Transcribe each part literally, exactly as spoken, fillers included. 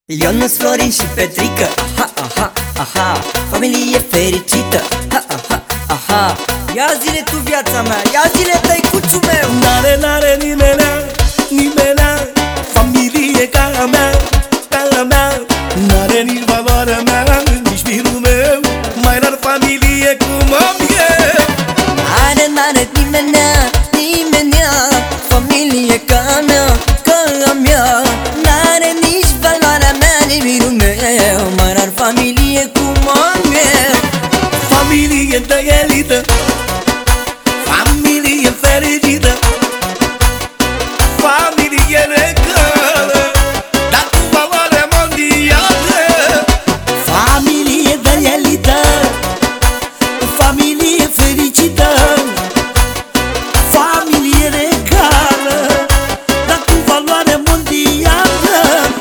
Ionuț, Florin și Petrică, aha, aha, aha, familie fericită, aha, aha, aha. Ia zile tu viața mea, ia zile tăicuțul meu. N-are, n-are nimenea, nimenea familie ca a mea, ca a mea. N-are nici valoarea mea, nici mirul meu, mai rar familie cum am eu. N-are, n-are nimenea, nimenea familie ca a mea, ca a mea. N-are nici valoarea mea, nici mirul meu, mai rar familie cum am eu. Familie de elită, familie fericită, familie regală, dar cu valoare mondială. Familie de elită, familie fericită, familie regală, dar cu valoare mondială.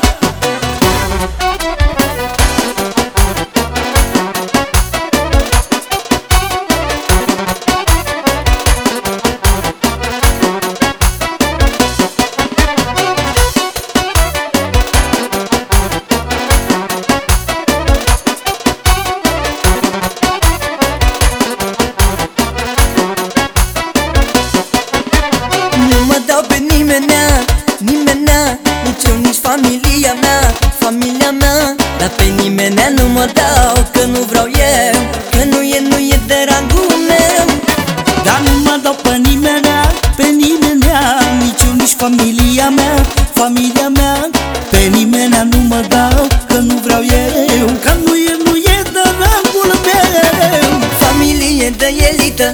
Nimenea, nimenea, nici eu, nici familia mea, familia mea. Dar pe nimenea nu mă dau, că nu vreau eu, că nu e, nu e de rangul meu. Dar nu mă dau pe nimenea, pe nimenea, nici eu, nici familia mea, familia mea. Pe nimenea nu mă dau, că nu vreau eu, că nu e, nu e de rangul meu. Familie de elită,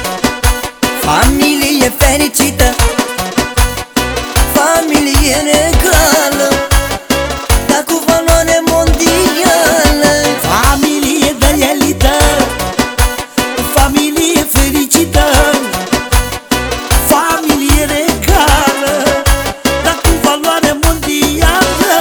familie fericită, familie regală, dar cu valoare mondială. Familie de elită, familie fericită, familie regală, dar cu valoare mondială.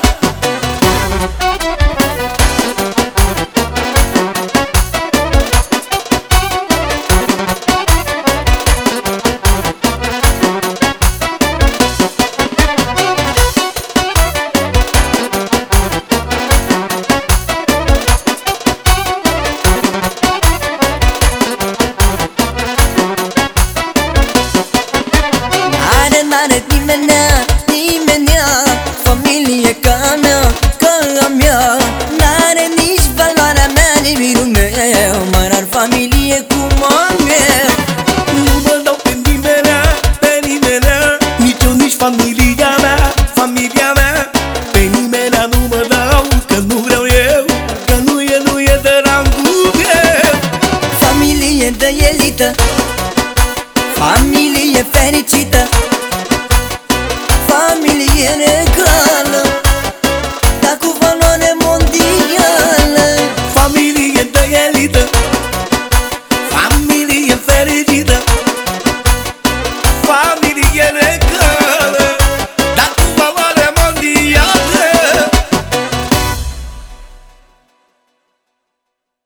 N-are nimenea, nimenea familie ca a mea, ca a mea. N-are nici valoarea mea, nici mirul meu, mai rar familie cum am eu. Nu mă dau pe nimenea, pe nimenea, nici eu, nici familia mea, familia mea. Pe nimenea nu mă dau, că nu vreau eu, că nu e, nu e de rangul meu. Familie de elită, familie fericită, familie regală,